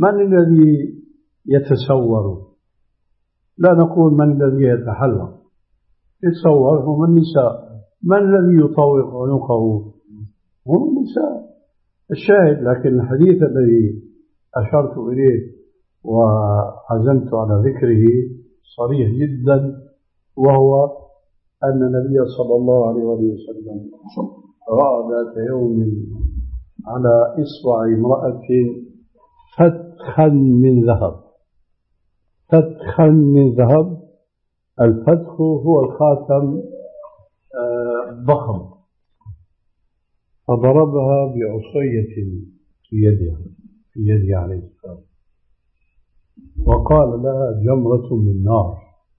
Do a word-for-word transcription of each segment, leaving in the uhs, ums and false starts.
من الذي يتسور؟ لا نقول من الذي يتحلق، يتصور هم النساء. من الذي يطوق عنقه؟ هم النساء. الشاهد، لكن الحديث الذي أشرت إليه وعزمت على ذكره صريح جدا، وهو أن النبي صلى الله عليه وسلم رأى ذات يوم على إصبع امرأة فتخا من ذهب. فتخا من ذهب، الفتخ هو الخاتم ضخم، فضربها بعصية في يدها في يده عليه السلام، وقال لها جمرة من نار.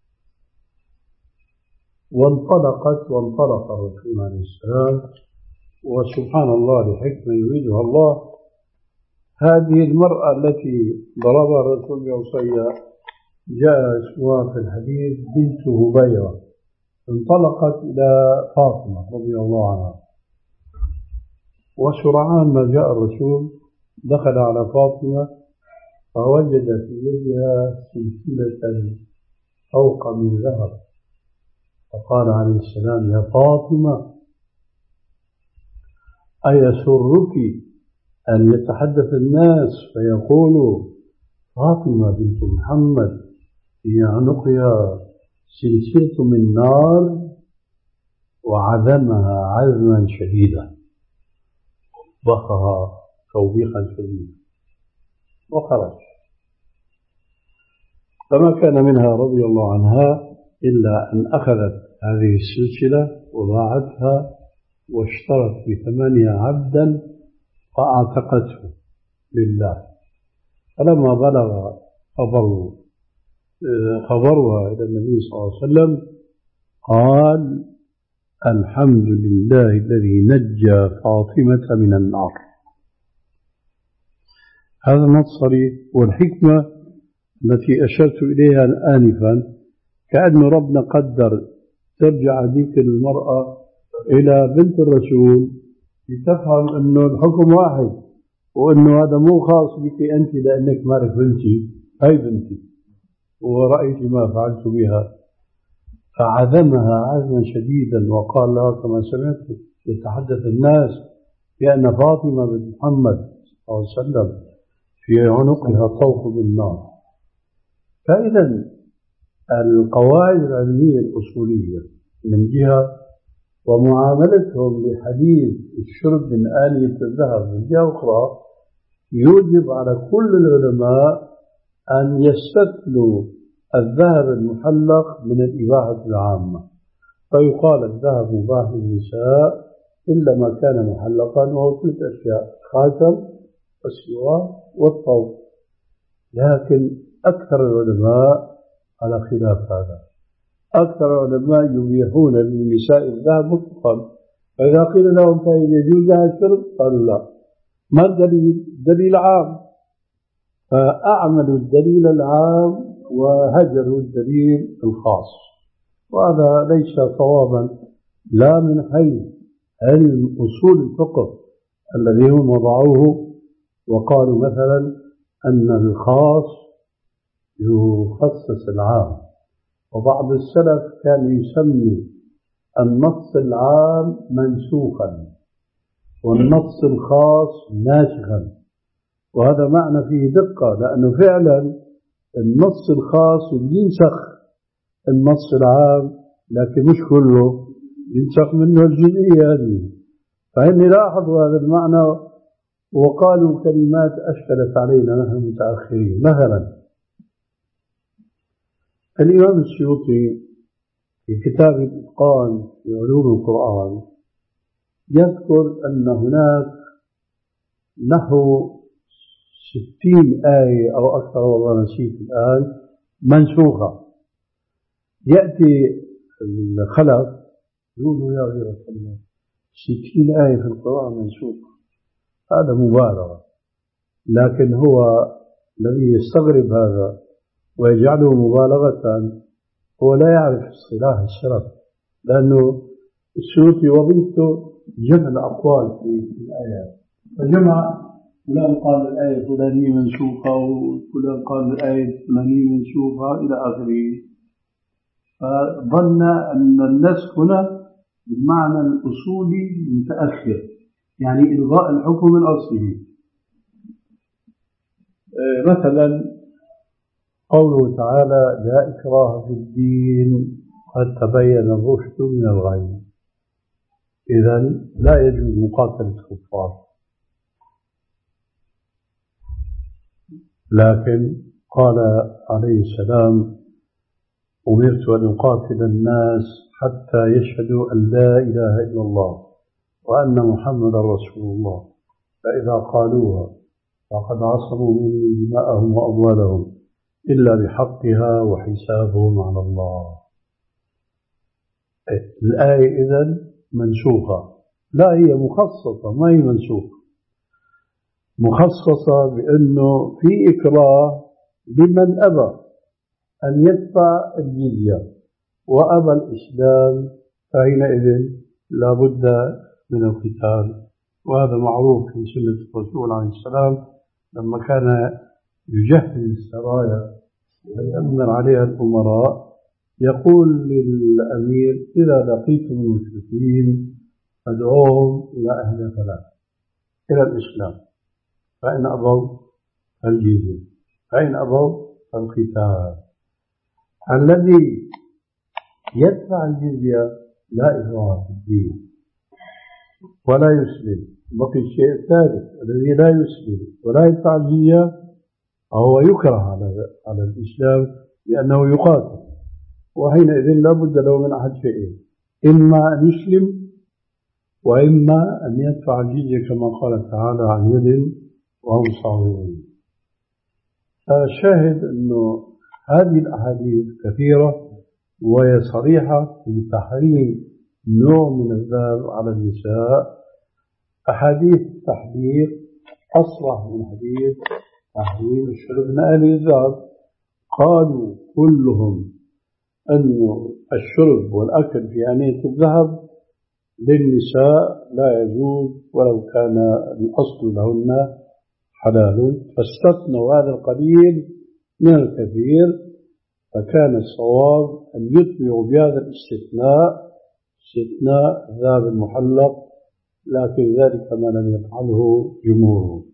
وانطلقت وانطلق الرسول عليه السلام، وسبحان الله لحكمة يريدها الله، هذه المرأة التي ضربها الرسول بعصية جاء اسمها في الحديث بنت هبيرة، انطلقت إلى فاطمة رضي الله عنها، وسرعان ما جاء الرسول دخل على فاطمة فوجد في يدها سلسلة فوق من ذهب، فقال عليه السلام: يا فاطمة، أيسرك أن يتحدث الناس فيقولوا فاطمة بنت محمد في عنقها سلسلة من نار؟ وعذمها عذما شديدا، بخها توبيخا شديدا، وخرج. فما كان منها رضي الله عنها إلا أن أخذت هذه السلسلة وباعتها واشترت بثمنها عبدا فأعتقته لله. فلما بلغ خبر خبرها إلى النبي صلى الله عليه وسلم قال: الحمد لله الذي نجى فاطمة من النار. هذا نص صريح. والحكمة التي أشرت إليها آنفا كأن ربنا قدر ترجع ذيك المرأة إلى بنت الرسول لتفهم أنه الحكم واحد، وأنه هذا مو خاص بك أنت لأنك مارك بنتي، هاي بنتي ورأيت ما فعلت بها. فعذمها عزما شديدا وقال لها كما سمعت يتحدث الناس بأن فاطمة بنت محمد صلى الله عليه وسلم في عنقها طوق بالنار. فإذا القواعد العلمية الأصولية من جهة، ومعاملتهم لحديث الشرب من آنية الذهب من جهة أخرى، يوجب على كل العلماء أن يستثنوا الذهب المحلق من الإباحة العامة، فيقال الذهب مباح للنساء إلا ما كان محلقا، وهو ثلاث أشياء: خاتم والسواك والطوق. لكن أكثر العلماء على خلاف هذا، أكثر العلماء يبيحون للنساء الذهب مطلقا، فإذا قيل لهم طيب يجوز لها الشرب قالوا لا. ما الدليل؟ دليل عام، فأعملوا الدليل العام وهجروا الدليل الخاص، وهذا ليس صوابا لا من حيث علم أصول الفقه الذي هم وضعوه وقالوا مثلا أن الخاص يخصص العام، وبعض السلف كان يسمي النص العام منسوخا والنص الخاص ناسخا، وهذا معنى فيه دقة، لأنه فعلا النص الخاص ينسخ النص العام، لكن مش كله، ينسخ منه الجزئية هذه. فإني لاحظوا هذا المعنى وقالوا كلمات أشكلت علينا نحن المتأخرين. مثلا الإمام السيوطي في كتاب الإتقان في علوم القرآن يذكر أن هناك نحو ستين آية أو أكثر، والله نسيت الآن، منسوخة. يأتي الخلف يقولوا يا غير الله ستين آية في القرآن منسوخة، هذا مبالغة. لكن هو الذي يستغرب هذا ويجعله مبالغة هو لا يعرف اصطلاح السلف، لأنه السيوطي وظيفته جمع الأقوال في الآيات، فجمع فلان قال الآية الفلانية منسوخة وفلان قال الآية الفلانية منسوخة إلى آخره. فظن أن النسخ هنا بالمعنى الأصولي المتأخر، يعني إلغاء الحكم من أصله. مثلا قوله تعالى لا إكراه في الدين قد تبين الرشد من الغي، إذن لا يجوز مقاتلة الكفار، لكن قال عليه السلام أمرت أن أقاتل الناس حتى يشهدوا أن لا إله إلا الله وأن محمد رسول الله، فإذا قالوها فقد عصموا مني دماءهم وأموالهم إلا بحقها وحسابهم على الله. الآية إذن منسوخة، لا هي مخصصة، ما هي منسوخة، مخصصة بأنه في إكراه لمن أبى أن يدفع الجزية وأبى الإسلام، فحينئذ لا بد من القتال. وهذا معروف في سنة الرسول عليه السلام لما كان يجهز السرايا ويأمر عليها الأمراء يقول للأمير إذا لقيتم المشركين فادعوهم إلى أهل ثلاث، إلى الإسلام، فإن أبوا الجزية، فإن أبوا القتال. الذي يدفع الجزية لا إكراه في الدين ولا يسلم. بقي الشيء الثالث الذي لا يسلم ولا يدفع الجزية هو يكره على على الإسلام لأنه يقاتل، وحينئذ لا بد له من أحد شيئين، إما أن يسلم وإما أن يدفع الجزية كما قال تعالى عن يد وهم صاغرون. الشاهد أنه هذه الأحاديث كثيرة وهي صريحة في تحريم نوع من الذهب على النساء. أحاديث تحذير أصرح من حديث تحريم الشرب من آل الذهب. قالوا كلهم أن الشرب والأكل في آنية الذهب للنساء لا يجوز ولو كان الأصل لهن حلال، فاستثنوا هذا القليل من الكثير، فكان الصواب أن يتبعوا بهذا الاستثناء استثناء الذهب المحلق، لكن ذلك ما لم يفعله جمهورهم.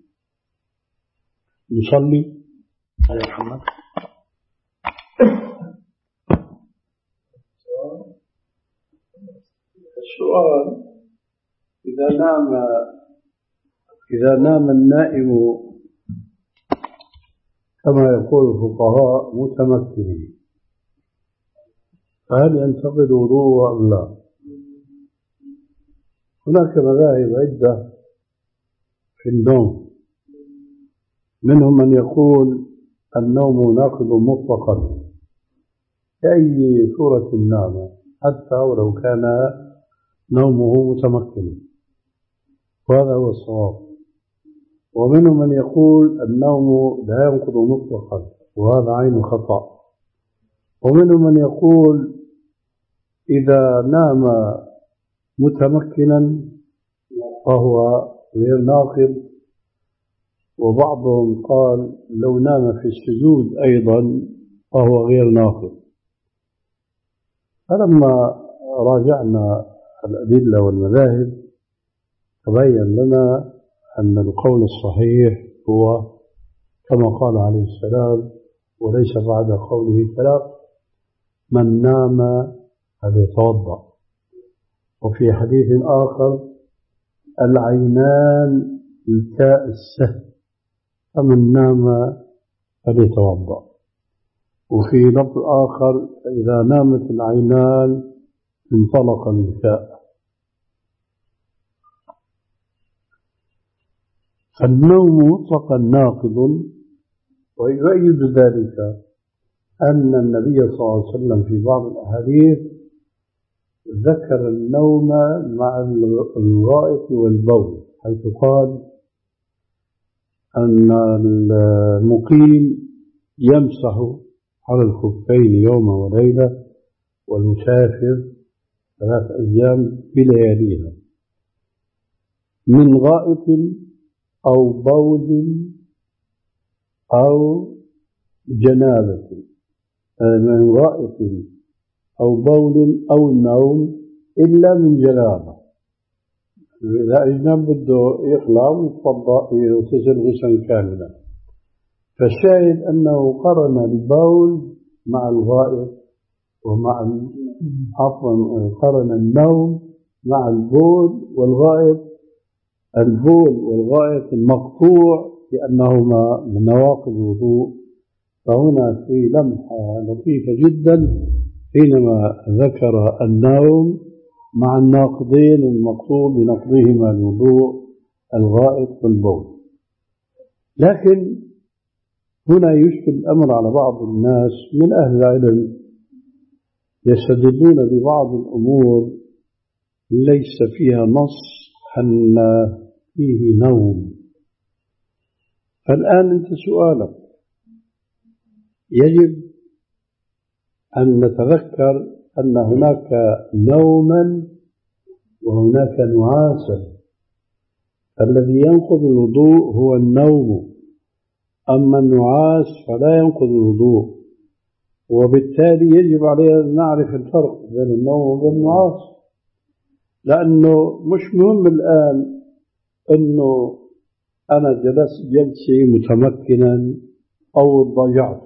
نصلي على محمد. السؤال إذا نام إذا نام النائم كما يقول الفقهاء متمكنا، فهل ينتقد وضوءه أم لا؟ هناك مذاهب عدة في النوم، منهم من يقول النوم ناقض مطلقا كأي صورة نام حتى ولو كان نومه متمكنا، وهذا هو الصواب. ومنهم من يقول النوم لا ينقض مطلقا، وهذا عين خطأ. ومنهم من يقول إذا نام متمكنا فهو غير ناقض، وبعضهم قال لو نام في السجود أيضا فهو غير ناقض. فلما راجعنا الأدلة والمذاهب تبين لنا أن القول الصحيح هو كما قال عليه السلام وليس بعد قوله كلام: من نام فليتوضأ. وفي حديث آخر: العينان الكاء السهل، فمن نام فليتوضأ. وفي لفظ آخر: فإذا نامت العينان انطلق الكاء. فالنوم مطلقا ناقض، ويؤيد ذلك أن النبي صلى الله عليه وسلم في بعض الأحاديث ذكر النوم مع الغائط والبول، حيث قال أن المقيم يمسح على الخفين يوم وليلة، والمسافر ثلاث أيام بلياليها، من غائط أو بول أو جنابة من غائط أو بول أو نوم إلا من جنابة. إذا أجنب بده يخلع ويتوضأ يغتسل غسلا كاملا. فالشاهد أنه قرن البول مع الغائط ومع عفوا قرن النوم مع البول والغائط. البول والغائط المقطوع لأنهما من نواقض الوضوء. فهنا في لمحة لطيفة جدا حينما ذكر النوم مع الناقضين المقطوع بنقضهما الوضوء الغائط والبول. لكن هنا يشكل الأمر على بعض الناس من أهل العلم يستدلون ببعض الأمور ليس فيها نص أن فيه نوم. فالآن أنت سؤالك يجب أن نتذكر أن هناك نوما وهناك نعاسا. الذي ينقض الوضوء هو النوم، أما النعاس فلا ينقض الوضوء. وبالتالي يجب علينا أن نعرف الفرق بين النوم وبين النعاس، لأنه مش مهم الآن أنه أنا جلست جلسي متمكنا أو ضيعت.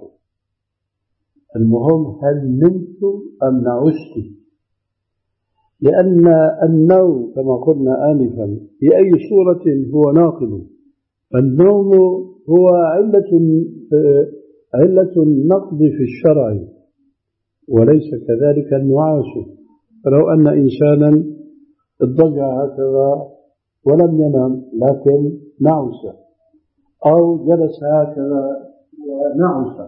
المهم هل نمت أم نعست؟ لأن النوم كما قلنا آنفا في أي صورة هو ناقض. النوم هو علة علة النقض في الشرع وليس كذلك النعاس. فلو أن إنسانا اضطجع هكذا ولم ينم لكن نعس، أو جلس هكذا ونعس،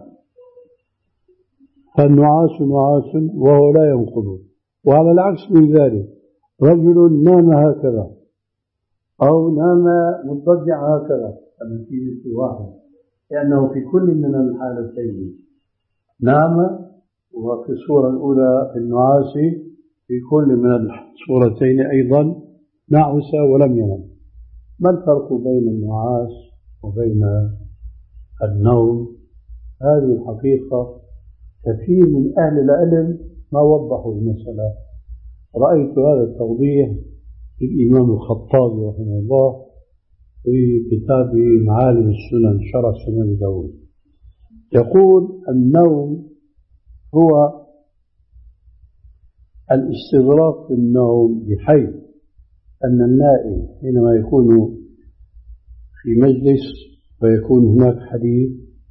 فالنعاس نعاس وهو لا ينقض. وعلى العكس من ذلك رجل نام هكذا أو نام مضطجع هكذا، النتيجة واحدة، لأنه في كل من الحالتين نام، وفي الصورة الأولى في النعاس، في كل من الصورتين أيضا نعس ولم ينم. ما الفرق بين النعاس وبين النوم؟ هذه الحقيقة كثير من أهل العلم ما وضحوا المسألة. رأيت هذا التوضيح في الإمام الخطابي رحمه الله في كتابه معالم السنن شرح سنن داود. يقول النوم هو الاستغراق في النوم، بحيث أن النائم حينما يكون في مجلس ويكون هناك حديث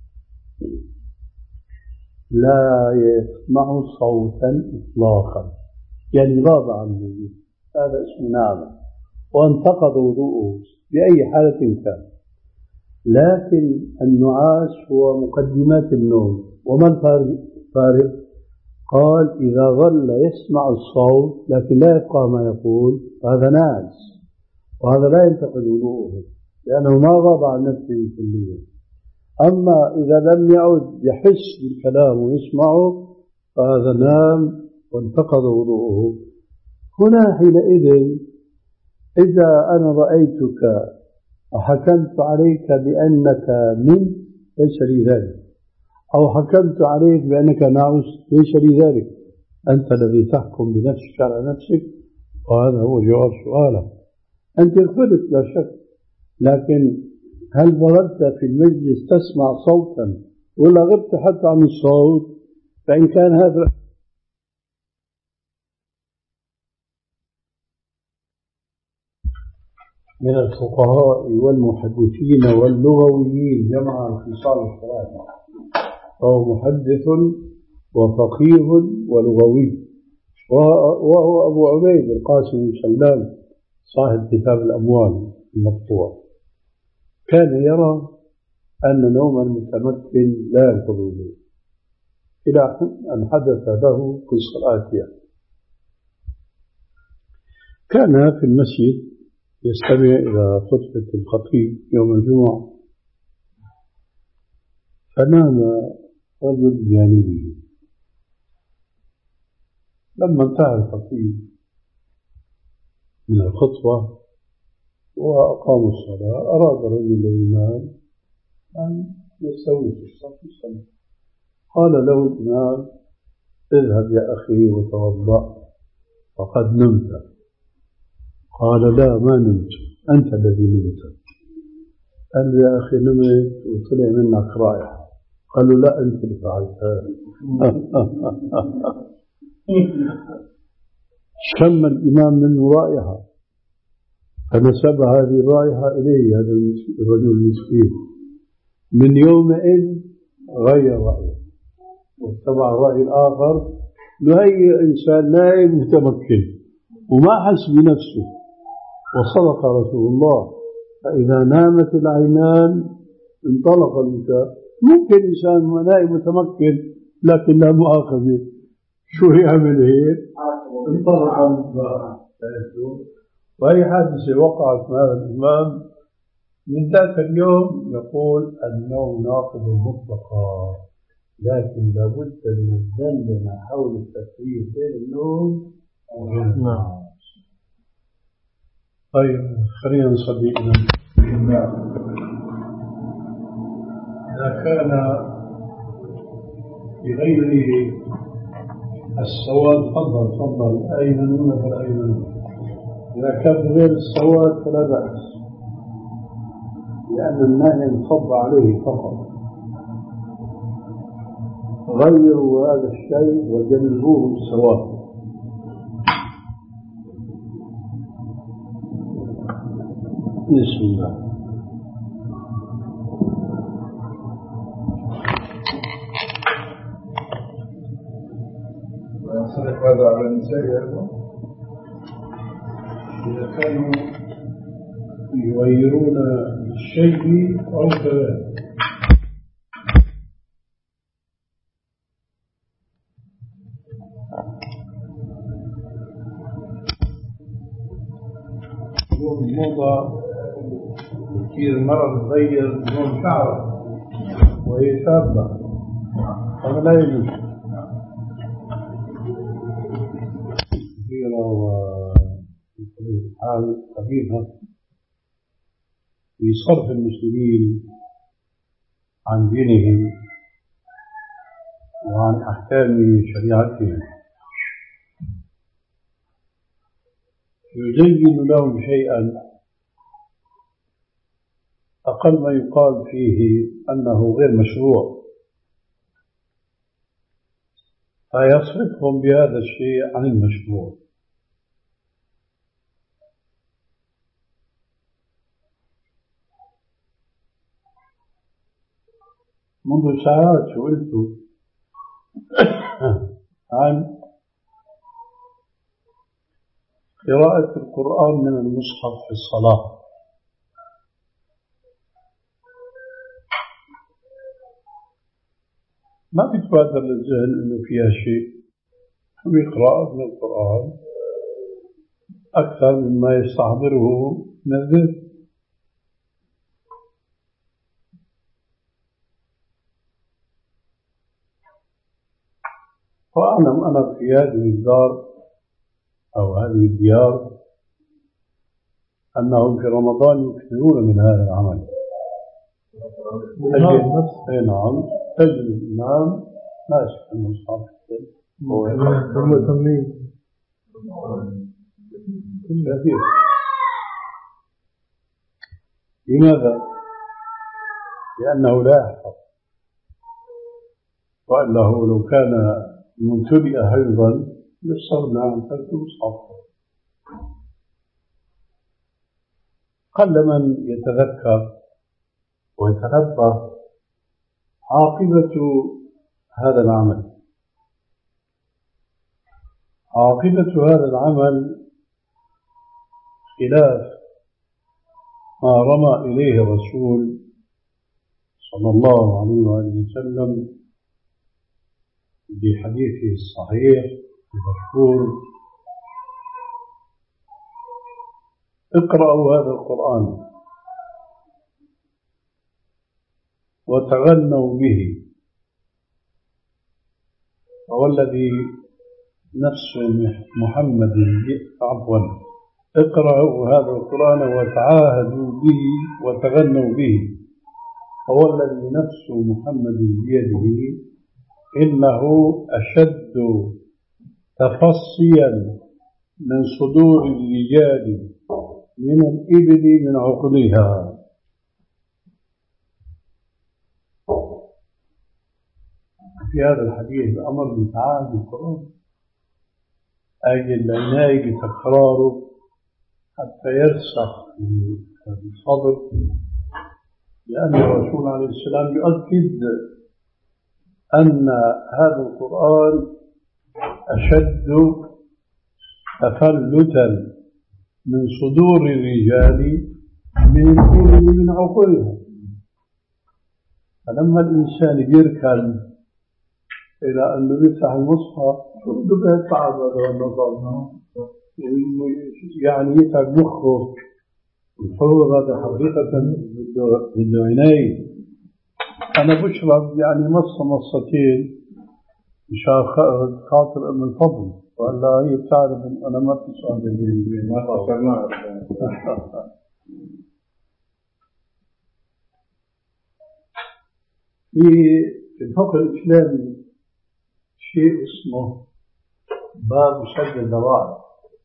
لا يسمع صوتا إطلاقا، يعني غاب عن الوجود، هذا اسمه نام وانتقض وضوءه بأي حالة كان. لكن النعاس هو مقدمات النوم. وما الفارق؟ قال إذا ظل يسمع الصوت لكن لا يبقى ما يقول فهذا ناعس، وهذا لا ينتقض وضوءه لأنه ما غاب عن نفسه كليا. أما إذا لم يعد يحس بالكلام ويسمعه فهذا نام وانتقض وضوءه. هنا حينئذ إذا أنا رأيتك وحكمت عليك بأنك نمت ليس لي ذلك، أو حكمت عليك بأنك نعس ليس لي ذلك. أنت الذي تحكم بنفسك على نفسك، وهذا هو جواب سؤالك. أنت غفلت لا شك، لكن هل ظلت في المجلس تسمع صوتا ولا غبت حتى عن الصوت؟ فإن كان هذا من الفقهاء والمحدثين واللغويين جمع الخصال الثلاثة، فهو محدث وفقيه ولغوي، وهو أبو عبيد القاسم بن سلام صاحب كتاب الأموال المقطوع. كان يرى أن نوم المتمكن لا ينقض الوضوء، إلى أن حدث له قصة آتية. كان في المسجد يستمع إلى خطبة الخطيب يوم الجمعة، فنام رجل بجانبه. لما انتهى الخطيب من الخطبة وأقاموا الصلاة. أراد رجل الإمام أن يستوي في الصف يصلي، قال له الإمام: اذهب يا أخي وتوضأ فقد نمت. قال: لا، ما نمت، أنت الذي نمت. قال: يا أخي نمت وطلع منك رائحة. قال له: لا، أنت اللي فعلتها. شم الإمام منه رائحة فنسب هذه الرائحة إليه، هذا الرجل المسكين. من يومئذ غير رأيه واتبع الرأي الآخر، لأي إنسان نائم متمكن وما حس بنفسه. وصدق رسول الله: فإذا نامت العينان انطلق اللسان. ممكن إنسان نائم متمكن لكن لا مؤاخذة، شو يعمل هيك؟ انطلق اللسان. وهي حادثة وقعت مع هذا الإمام. من ذاك اليوم يقول: النوم ناقض مطلقا، لكن لابد من الذنب حول التفريق بين النوم وبين النوم. طيب، خلينا نصلي إلى إذا كان بغيره السواد فضل فضل أيمن فالأيمن. إذا كان بغير السواد فلا بأس، لأن النهي انصب عليه فقط. غيروا هذا الشيء وجنبوه السواد. بسم الله. وينصرف هذا على النساء أيضا إذا كانوا يغيرون الشيء أو كذلك. الموضة كثير المرأة تغير لون شعرها وهي شابة، هذا لا يجوز. كثيرة وفي حال قبيحة في صرف المسلمين عن دينهم وعن أحكام شريعتهم، يزين لهم شيئا أقل ما يقال فيه أنه غير مشروع، فيصرفهم بهذا الشيء عن المشروع. منذ ساعات سئلت عن قراءة القرآن من المصحف في الصلاة. ما بيتبادر للذهن أنه فيها شيء، ويقرأ من القرآن أكثر مما يستحضره من الذهن. وأعلم أنا في هذه الدار أو هذه الديار أنهم في رمضان يكثرون من هذا العمل. تجد نعم تجد الإمام ماسك المصحف ومتمين كثير. لماذا؟ لأنه لا يحفظ، وإلا هو لو كان منتبئ أيضا للصرنا عن ترك المصحف. قل من يتذكر ويتنبه عاقبة هذا العمل. عاقبة هذا العمل خلاف ما رمى إليه الرسول صلى الله عليه وآله وسلم بحديثه الصحيح المشهور: اقرأوا هذا القرآن وتغنوا به، والذي نفس محمد عفوا اقرأوا هذا القرآن وتعاهدوا به وتغنوا به. هو الذي نفس محمد بيده إنه أشد تفصيا من صدور الرجال من الإبل من عقلها. في هذا الحديث الأمر بتعاهد القرآن، أي العناية بتكراره حتى يرسخ في الصدر، لأن الرسول عليه السلام يؤكد أن هذا القرآن أشد تفلتا من صدور الرجال من الإبل من عقولها. فلما الإنسان يركن إلى أنه يفتح المصحف شو بده يتعب هذا النظام، يعني يتعب مخه الحوض. هذا حقيقة بده عناية. أنا بشرب يعني مصة مصتين مشان خاطر أم الفضل، ولا هي بتعرف أن أنا ما بتسأل بالبيت ما خسرناها. في الفقه الإسلامي شيء اسمه باب سد الذرائع،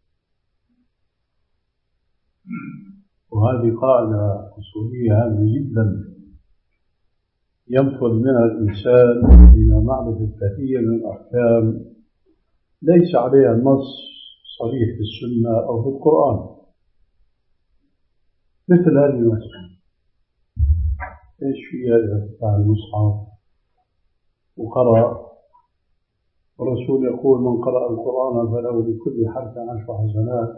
وهذه قاعدة أصولية هامة جدا ينفذ منها الإنسان إلى معرفة كثير من الأحكام ليس عليها نص صريح في السنة أو في القرآن. مثل هذه المسألة، إيش فيها إذا فتح المصحف وقرأ، والرسول يقول من قرأ القرآن فله بكل حرف عشر حسنات.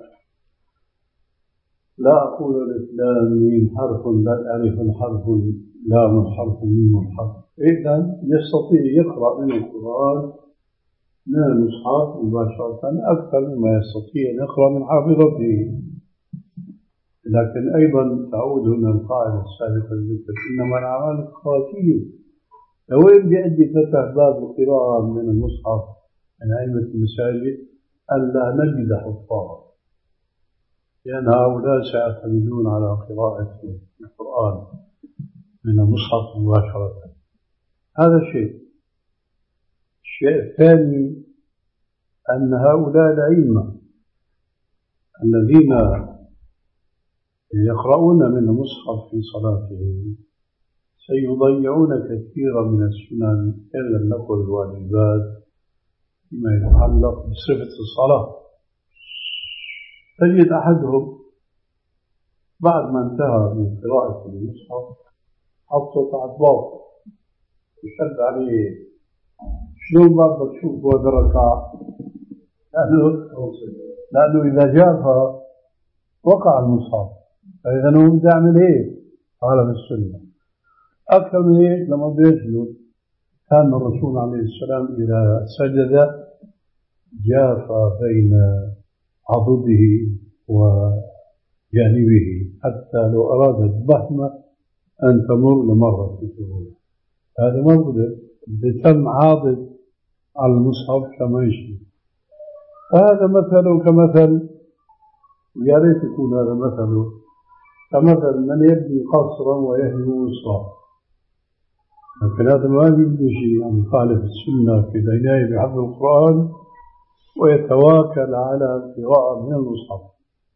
لا أقول الإسلام ميم حرف بل ألف حرف لام حرف ميم حرف. إذن يستطيع يقرأ من القرآن من المصحف مباشرة أكثر مما يستطيع أن يقرأ من حافظته. لكن أيضا تعود هنا القاعدة السابقة الذكر إنما الأعمال بالخواتيم. لوين بيأدي فتح باب القراءة من المصحف من أئمة المساجد أن لا نجد حفاظا، لأن هؤلاء سيعتمدون على قراءة القرآن من المصحف مباشرة. هذا شيء. الشيء الثاني أن هؤلاء الأئمة الذين يقرؤون من المصحف في صلاتهم سيضيعون كثيرا من السنن إن لم نقل الواجبات فيما يتعلق بصفة الصلاة. تجد أحدهم بعد ما انتهى من قراءة المصحف حطه تحت باطه يشد عليه، شلون ما بدك تشوف هذا الركعة؟ لأنه لأنه إذا جافها وقع المصحف، فإذا هو بده يعمل هيك. قال في السنة أكثر من هيك لما بده يسجد كان الرسول عليه السلام إذا سجد جاف بين عضده وجانبه حتى لو أراد الضحمة أن تمر لمرة في سهولة. هذا ما بده بتم عاضد على المصحف كما يشبه. هذا مثله كمثل، ويا ريت يكون هذا مثله كمثل من يبني قصرا ويهدم وسطا. لكن هذا ما يبدو شيء أن يخالف السنة في العناية بحفظ القرآن ويتواكل على القراءة من المصحف.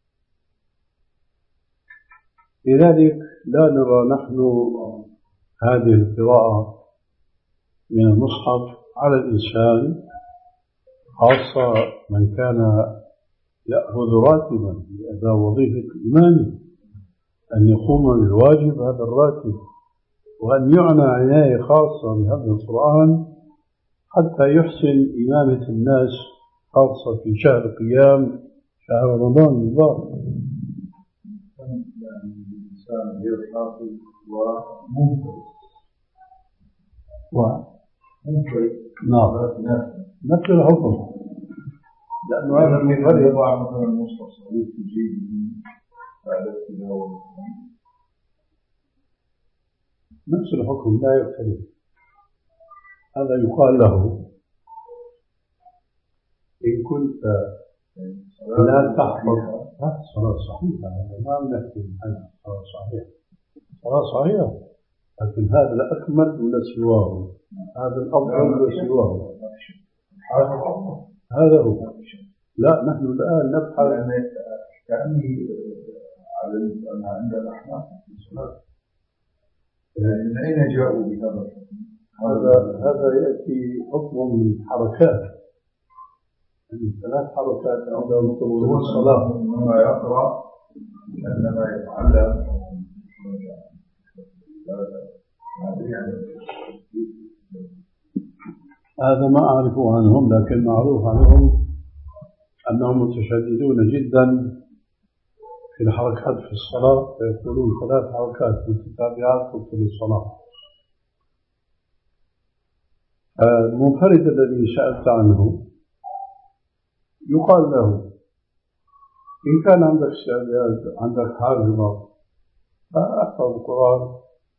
لذلك لا نرى نحن هذه القراءة من المصحف على الإنسان، خاصة من كان يأخذ راتبا لأداء وظيفة الإمام، أن يقوم بالواجب هذا الراتب، وأن يعنى عناية خاصة بهذا القرآن حتى يحسن إمامة الناس، خاصة في شهر قيام شهر رمضان المبارك. الإنسان غير حافظ ومنفرد ومنفرد نعم نفس الحكم، لأنه هذا المنفرد يضع مثلا المصحف صحيح في جيبه بعد التلاوة نفس الحكم لا يختلف. هذا يقال له إن كنت لا تحفظ الصلاة صحيحة، ما نحكي عنها الصلاة صحيحة، الصلاة صحيحة، لكن هذا الأكمل من سواه، هذا الأفضل من سواه، هذا هو. لا نحن الآن نبحث كأني علمت أن عند الأحناف في الصلاة، من أين جاءوا بهذا الحكم؟ هذا هذا يأتي حكم من حركات، يعني ثلاث حركات عندما يطلب الصلاة، إنما يقرأ كأنما يتعلم. هذا ما أعرفه عنهم، لكن معروف عنهم أنهم متشددون جدا في الحركات في الصلاة، فيقولون ثلاث حركات متتابعات تبطل الصلاة. المنفرد الذي سألت عنه يقال له إن كان عندك استعداد، عندك حافظة، فأحفظ القرآن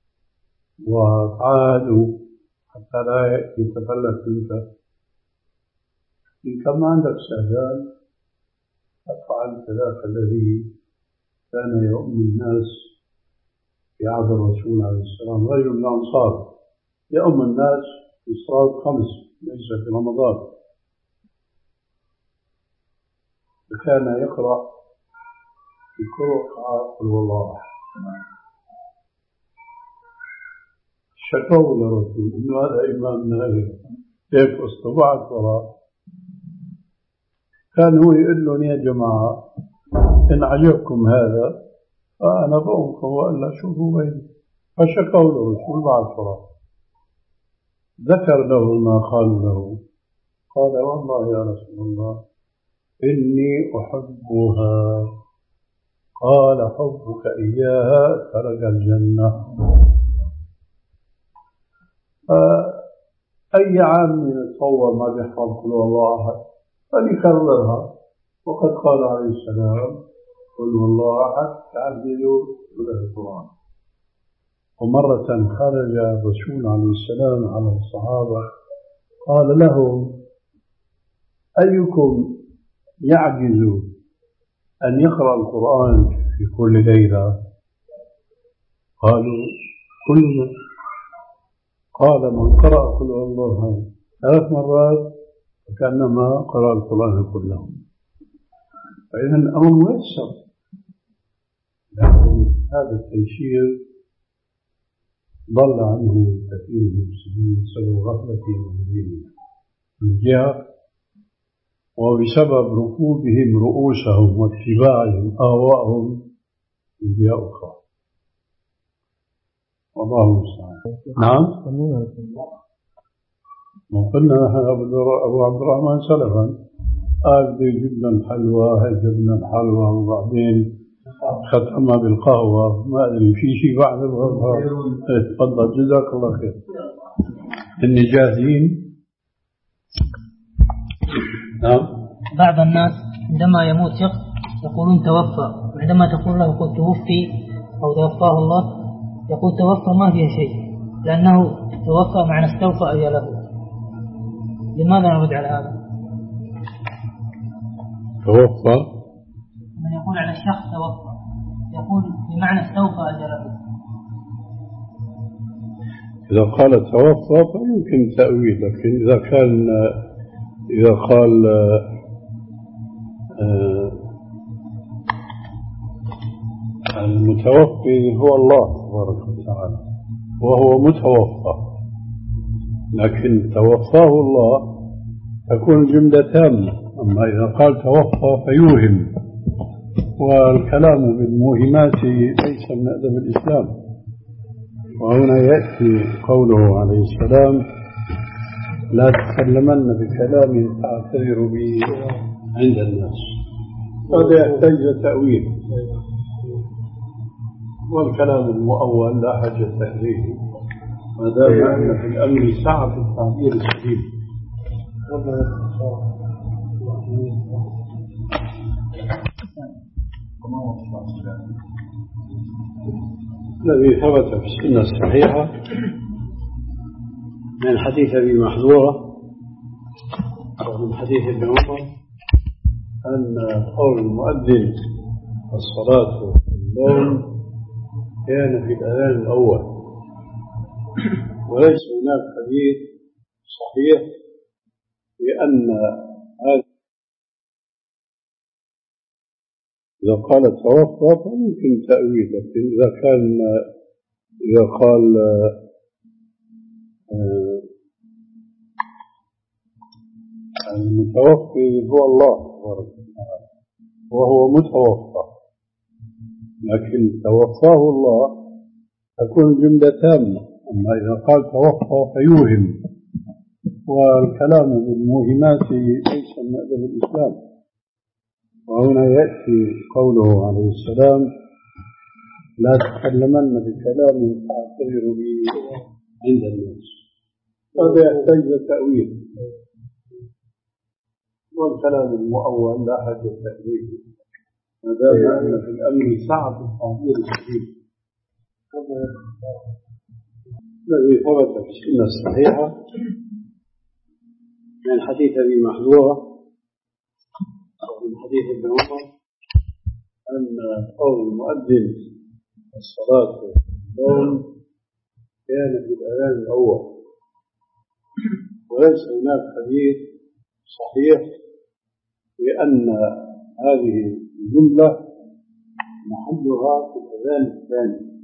وتعاهده حتى لا يتفلت منك. إن كان ما عندك استعداد فافعل كذاك الذي كان يؤم الناس في عهد الرسول عليه السلام، رجل من الأنصار يؤم الناس في صلاة خمس ليس في رمضان، فكان يقرأ في كل ركعة قل هو الله أحد. شكوا للرسول إنه هذا إمام ناهي كيف استطاعت وراء. كان هو يقول لهم يا جماعة إن عجبكم هذا فأنا بأمكم وإلا شوفوا بيني. فشكوا للرسول بعد صلاة، ذكر له ما قالوا له، قال والله يا رسول الله إني أحبها. قال حبك إياها ترك الجنة. أي عام يتصور ما بيحفظ قل هو الله أحد فليكررها، وقد قال عليه السلام قل هو الله أحد تعدلوا ثلث القرآن. ومرة خرج الرسول عليه السلام على الصحابة قال لهم أيكم يعجز أن يقرأ القرآن في كل ليلة؟ قالوا كلنا. قال من قرأ قل هو الله ثلاث مرات فكأنما قرأ القرآن كله. فإذا الأمر ميسر، لكن هذا التيسير ضل عنه كثير من المسلمين بسبب غفلتهم عن دينهم من جهة، وبسبب ركوبهم رؤوسهم واتباعهم آواءهم من جهة أخرى. والله المستعان. نعم. وقلنا نحن أبو عبد الرحمن سلفا قال بده يجيب لنا الحلوى، هي جبنا الحلوى وبعدين ختمها بالقهوة، ما أدري في شيء بعد الغرفة. تفضل جزاك الله خير. إني جاهزين. نعم. بعض الناس عندما يموت شخص يقولون توفى، وعندما تقول له قل توفي أو توفاه الله يقول توفى ما فيه شيء، لأنه توفى معنى استوفى أجله. لماذا نرد على هذا؟ توفى من يقول على الشخص توفى يقول بمعنى استوفى أجله. إذا قال توفى فيمكن تأويل، لكن إذا كان إذا قال المتوفي هو الله تبارك وتعالى وهو متوفى، لكن توفاه الله تكون جملة تامة. أما إذا قال توفى فيوهم، والكلام بالموهمات ليس من أدب الإسلام. وهنا يأتي قوله عليه السلام لا تتكلمن بكلام تعتذر به عند الناس. هذا يحتاج تأويل، والكلام المؤول لا حاجة إليه ما دام أن في الأمر سعة في التعبير السليم. الذي ثبت في السنة الصحيحة من حديث أبي محذورة ومن حديث ابن عمر أن قول المؤذن الصلاة في النوم كان في الأذان الأول، وليس هناك حديث صحيح لأن هذا إذا قال توفى فممكن تأويل، لكن إذا كان إذا قال المتوفي هو الله تبارك وتعالى وهو متوفى، لكن توفاه الله تكون جملة تامة. أما إذا قال توفى فيوهم، والكلام بالموهمات ليس من أدب الإسلام. وهنا يأتي قوله عليه السلام: لا تتكلمن بكلام تعتذر به عند الناس. هذا يحتاج لتأويل، والكلام المؤول لا حاجة إليه ما دام أن في الأمر سعة التعبير الشديد الذي ثبت في السنة الصحيحة من حديث أبي محذورة ومن حديث ابن عمر أن قول المؤذن الصلاة في النوم كان في الأذان الأول، وليس هناك حديث صحيح لأن هذه الجملة محلها في الأذان الثاني.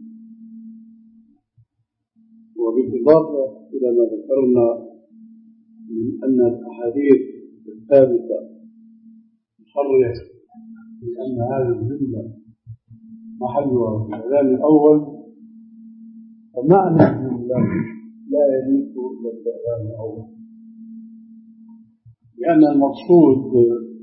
وبالإضافة إلى ما ذكرنا من أن الأحاديث الثابتة تصرح بأن هذه الجملة محلها في الأذان الأول، فمعنى الجملة لا يليق إلا الأذان الأول، لأن المقصود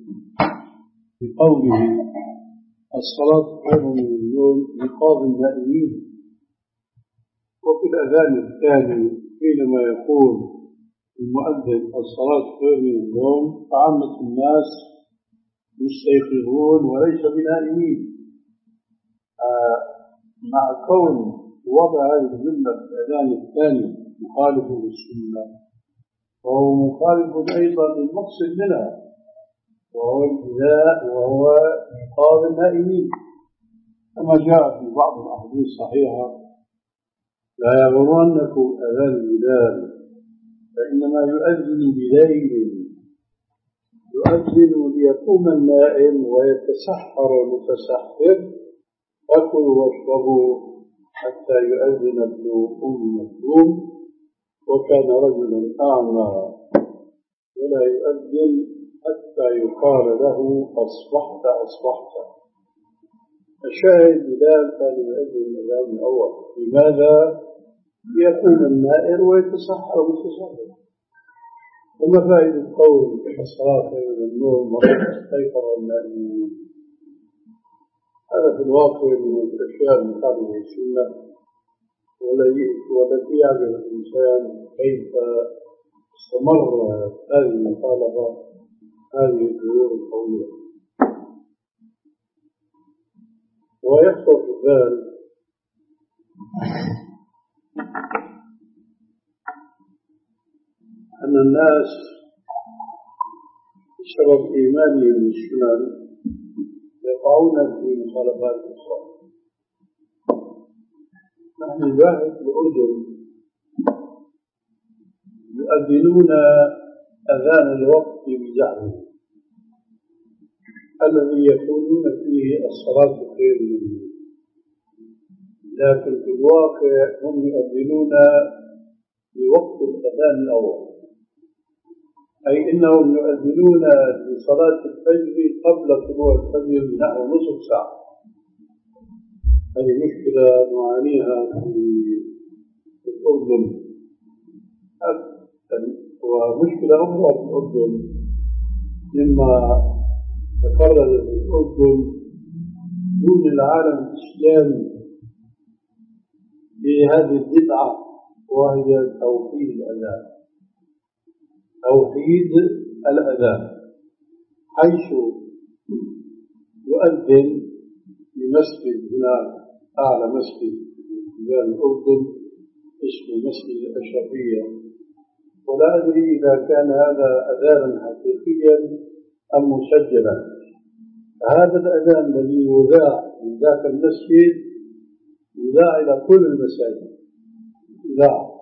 بقوله الصلاة خير من النوم إيقاظ النائمين. وفي الأذان الثاني حينما يقول المؤذن الصلاة خير من النوم فعامة الناس مستيقظون وليس بنائمين. آه مع كون وضع هذه الجملة في الأذان الثاني مخالف للسنة، وهو مخالف أيضا للمقصد منها وهو الإذاء وهو إيقاظ النائمين، كما جاء في بعض الأحاديث الصحيحة: لا يغرنكم أذان بلال فإنما يؤذن بليل، يؤذن ليقوم النائم ويتسحر المتسحر، فكلوا واشربوا حتى يؤذن ابن أم مكتوم وكان رجلا أعمى ولا يؤذن حتى يقال له أصبحت أصبحت. الشاهد بلال كان يؤذن الأذان الأول. لماذا؟ ليقوم النائم ويتسحر متسحر. وما فائدة قول الصلاة خير من النوم وقد استيقظ النائمون؟ هذا في الواقع من الأشياء المخالفة للسنة والتي يعرف الإنسان كيف استمر هذه المخالفة هذه الظهور الطويلة. ويخطر في البال أن الناس بسبب إيمانهم بالسنن يقعون في مخالفات أخرى. نحن نشاهد في الأردن يؤذنون أذان الوقت بزعمهم الذي يقولون فيه الصلاة خير من النوم، لكن في الواقع هم يؤذنون لوقت الأذان الأول، أي إنهم يؤذنون لصلاة الفجر قبل طلوع الفجر بنحو نصف ساعة. هذه مشكلة نعانيها في الأردن، ومشكلة أخرى في الأردن مما تقرر في الأردن دون العالم الإسلامي بهذه البدعة، وهي توحيد الأذان. توحيد الأذان حيث يؤذن لمسجد هنا أعلى مسجد في الأردن اسمه مسجد الأشرفية، ولا أدري إذا كان هذا أذانا حقيقيا أم مسجلا، هذا الأذان الذي يذاع من ذاك المسجد يذاع إلى كل المساجد يذاع،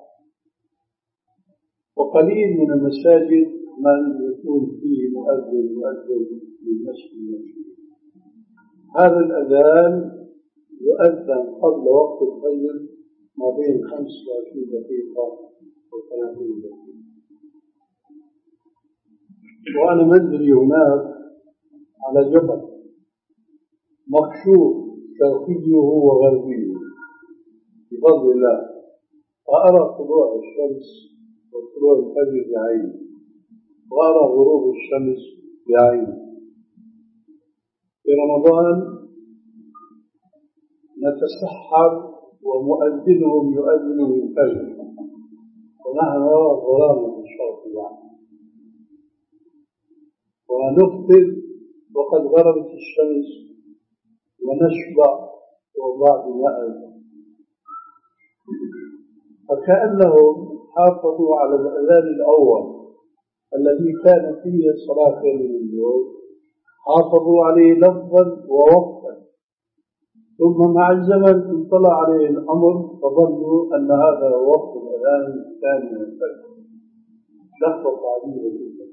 وقليل من المساجد من يكون فيه مؤذن مؤذن للمسجد المسجد. هذا الأذان يؤذن قبل وقت الفجر ما بين خمس وعشرين دقيقة وثلاثين دقيقة. وأنا منزلي هناك على جبل مكشوف شرقيه وغربيه بفضل الله، وأرى طلوع الشمس وطلوع الفجر بعيني، وأرى غروب الشمس بعيني. في رمضان نتسحر ومؤذنهم يؤذن الفجر ونحن نرى ظلام الشرق يعني، ونفطر وقد غربت الشمس ونشبع وبعد نأذن. فكأنهم حافظوا على الأذان الأول الذي كان فيه الصلاة خير من النوم، حافظوا عليه لفظا ووقتا، ثم مع الزمن انطلع عليه الأمر فظنوا أن هذا وقت الأذان الثاني من الفجر، لفظة عجيبة جدا.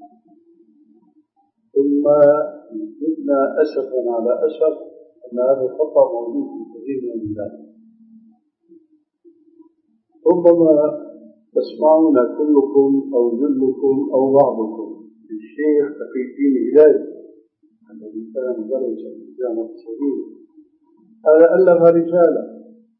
ثم زدنا أسفا على أسف أن هذا الخطأ موجود في كثير من الناس. ربما تسمعون كلكم أو جلكم أو بعضكم الشيخ تقي الدين هلال الذي كان مدرسا في الجامعة السعودية، هذا ألف رسالة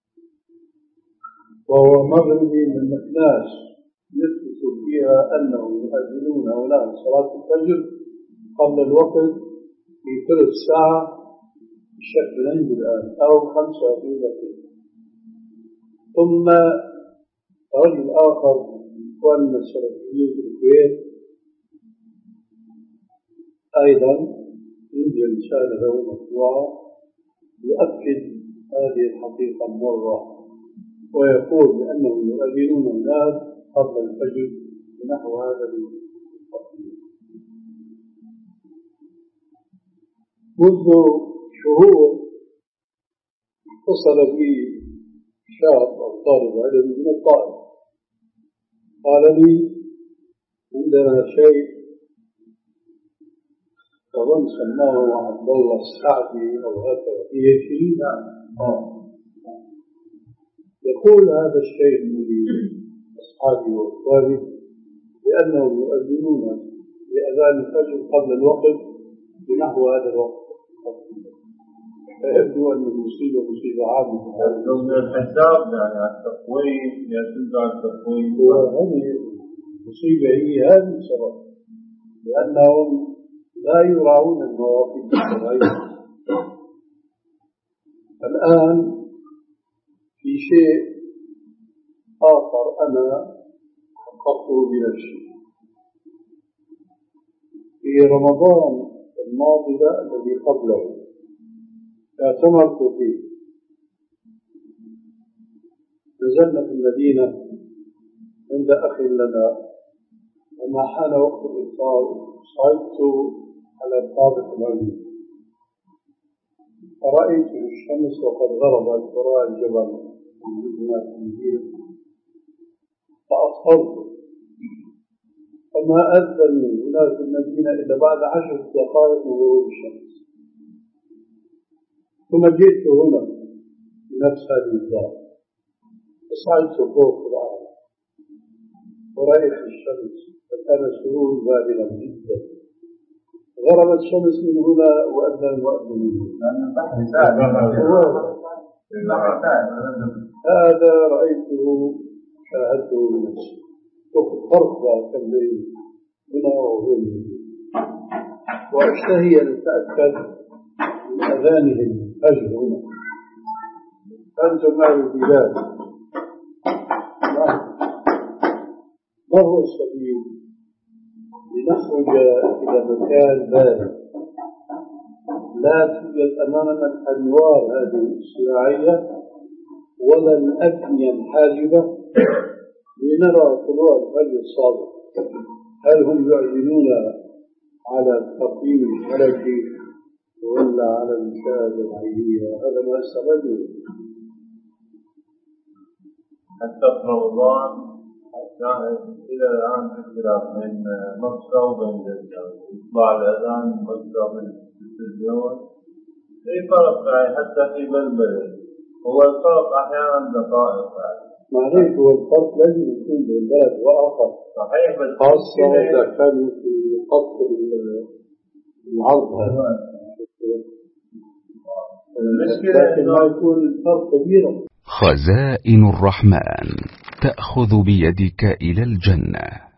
وهو مغربي من مكناس يثبت فيها أنهم يؤذنون هؤلاء صلاة الفجر قبل الوقت في ثلث ساعة بالشكل عندي الآن أو خمسة وعشرين دقيقة. ثم رجل آخر من إخواننا السلفيين في الكويت أيضا عندي رسالة له مطبوعة يؤكد هذه الحقيقة مرة، ويقول بأنهم يؤذنون الناس قبل الفجر بنحو هذا الوقت. منذ شهور اتصل بي شاب أو طالب علم من الطائف، قال لي عندنا شيء أظن سماه عبد الله السعدي أو هكذا في شيء آه. يقول هذا الشيء من أصحابي وأخواني بأنهم يؤذنون بأذان الفجر قبل الوقت بنحو هذا الوقت، فيبدو أن المصيبة مصيبة عامة. من الحساب يعني على التقويم يعتمد على التقويم، وهذه المصيبة هي هذه السبب، لأنهم لا يراعون المواقف الشرعية. الآن في شيء آخر أنا حققته بنفسي في رمضان الماضي الذي قبله، اعتمرت فيه. نزلنا في المدينة عند أخ لنا، وما حان وقت الإفطار صعدت على الطابق العلوي فرأيت الشمس وقد غربت وراء الجبل في المدينة، فأفطرت فما أذن هنا في المدينة إلا بعد عشر دقائق من غروب الشمس. ثم جئت هنا في نفس هذه الدار وصعدت فوق الأرض ورأيت الشمس فكان سرور بالغا جدا. غربت الشمس من هنا وأذن المؤذن من هذا رأيته شاهدته بنفسي. شوف فرق كان بين هنا وبين، وأشتهي أن أتأكد من أذانهم الفجر هنا. أنتم معي البلاد، ما هو السبيل لنخرج إلى مكان بارد لا توجد أمامنا الأنوار هذه الصناعية ولا الأبنية الحاجبة لنرى طلوع الفجر الصادق؟ هل هم يعلنون على التقويم الفلكي ولا على المشاهدة العينية، هذا ما استغله. حتى في رمضان كان إلى الآن في اختلاف بين مكة وبين جدة، يطلع الأذان مكة في التلفزيون، في فرق يعني حتى في بلبلة، هو الفرق أحيانا دقائق يعني. معليش، هو الفرق لازم يكون بين بلد وآخر، صحيح، بس خاصة إذا كانوا في خط العرض هذا، لكن ما يكون الفرق كبير. خزائن الرحمن تأخذ بيدك إلى الجنة.